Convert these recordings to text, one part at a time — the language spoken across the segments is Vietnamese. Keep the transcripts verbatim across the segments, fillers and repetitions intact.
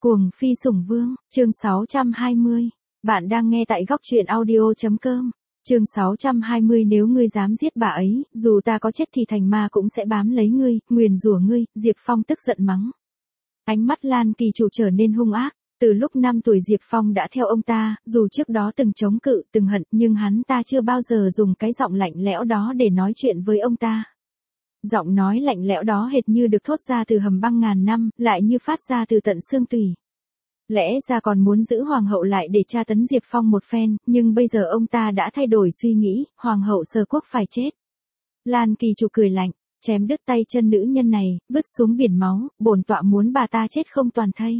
Cuồng phi sủng vương, chương sáu trăm hai mươi. Bạn đang nghe tại góc truyện audio.com. Chương sáu trăm hai mươi nếu ngươi dám giết bà ấy, dù ta có chết thì thành ma cũng sẽ bám lấy ngươi, nguyền rủa ngươi, Diệp Phong tức giận mắng. Ánh mắt Lan Kỳ Chủ trở nên hung ác, từ lúc năm tuổi Diệp Phong đã theo ông ta, dù trước đó từng chống cự, từng hận, nhưng hắn ta chưa bao giờ dùng cái giọng lạnh lẽo đó để nói chuyện với ông ta. Giọng nói lạnh lẽo đó hệt như được thốt ra từ hầm băng ngàn năm, lại như phát ra từ tận xương tủy. Lẽ ra còn muốn giữ hoàng hậu lại để tra tấn Diệp Phong một phen, nhưng bây giờ ông ta đã thay đổi suy nghĩ, hoàng hậu Sở Quốc phải chết. Lan Kỳ Chủ cười lạnh, chém đứt tay chân nữ nhân này, vứt xuống biển máu, bổn tọa muốn bà ta chết không toàn thây.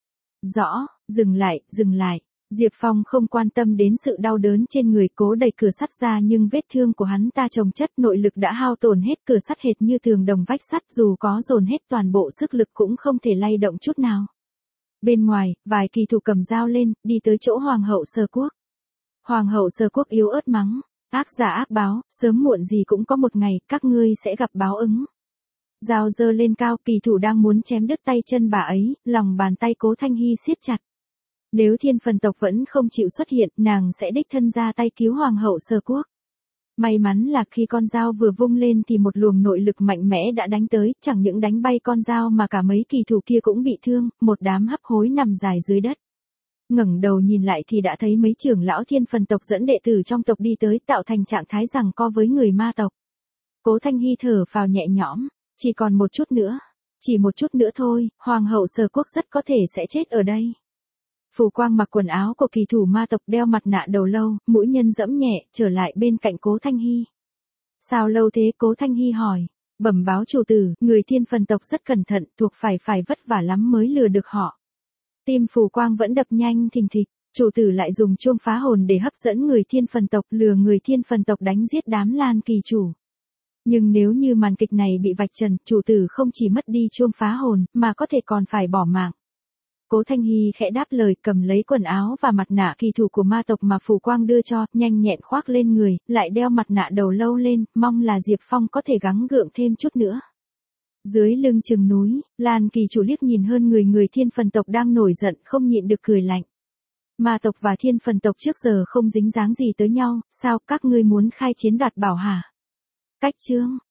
Rõ, dừng lại, dừng lại. Diệp Phong không quan tâm đến sự đau đớn trên người, cố đẩy cửa sắt ra, nhưng vết thương của hắn ta chồng chất, nội lực đã hao tổn hết, cửa sắt hệt như tường đồng vách sắt, dù có dồn hết toàn bộ sức lực cũng không thể lay động chút nào. Bên ngoài, vài kỳ thủ cầm dao lên, đi tới chỗ hoàng hậu Sở Quốc. Hoàng hậu Sở Quốc yếu ớt mắng, ác giả ác báo, sớm muộn gì cũng có một ngày, các ngươi sẽ gặp báo ứng. Dao giơ lên cao, kỳ thủ đang muốn chém đứt tay chân bà ấy, lòng bàn tay Cố Thanh Hy siết chặt. Nếu Thiên Phần tộc vẫn không chịu xuất hiện, nàng sẽ đích thân ra tay cứu hoàng hậu Sở Quốc. May mắn là khi con dao vừa vung lên thì một luồng nội lực mạnh mẽ đã đánh tới, chẳng những đánh bay con dao mà cả mấy kỳ thủ kia cũng bị thương, một đám hấp hối nằm dài dưới đất. Ngẩng đầu nhìn lại thì đã thấy mấy trưởng lão Thiên Phần tộc dẫn đệ tử trong tộc đi tới, tạo thành trạng thái giằng co với người ma tộc. Cố Thanh Hy thở phào nhẹ nhõm, chỉ còn một chút nữa, chỉ một chút nữa thôi, hoàng hậu Sở Quốc rất có thể sẽ chết ở đây. Phù Quang mặc quần áo của kỳ thủ ma tộc, đeo mặt nạ đầu lâu, mũi nhân dẫm nhẹ, trở lại bên cạnh Cố Thanh Hy. Sao lâu thế? Cố Thanh Hy hỏi. Bẩm báo chủ tử, người Thiên Phần tộc rất cẩn thận, thuộc phải phải vất vả lắm mới lừa được họ. Tim Phù Quang vẫn đập nhanh thình thịch, chủ tử lại dùng chuông phá hồn để hấp dẫn người Thiên Phần tộc, lừa người Thiên Phần tộc đánh giết đám Lan Kỳ Chủ. Nhưng nếu như màn kịch này bị vạch trần, chủ tử không chỉ mất đi chuông phá hồn, mà có thể còn phải bỏ mạng. Cố Thanh Hy khẽ đáp lời, cầm lấy quần áo và mặt nạ kỳ thủ của ma tộc mà Phù Quang đưa cho, nhanh nhẹn khoác lên người, lại đeo mặt nạ đầu lâu lên, mong là Diệp Phong có thể gắng gượng thêm chút nữa. Dưới lưng chừng núi, Lan Kỳ Chủ liếc nhìn hơn người người Thiên Phần tộc đang nổi giận, không nhịn được cười lạnh. Ma tộc và Thiên Phần tộc trước giờ không dính dáng gì tới nhau, sao các ngươi muốn khai chiến đoạt bảo hả? Cách chương,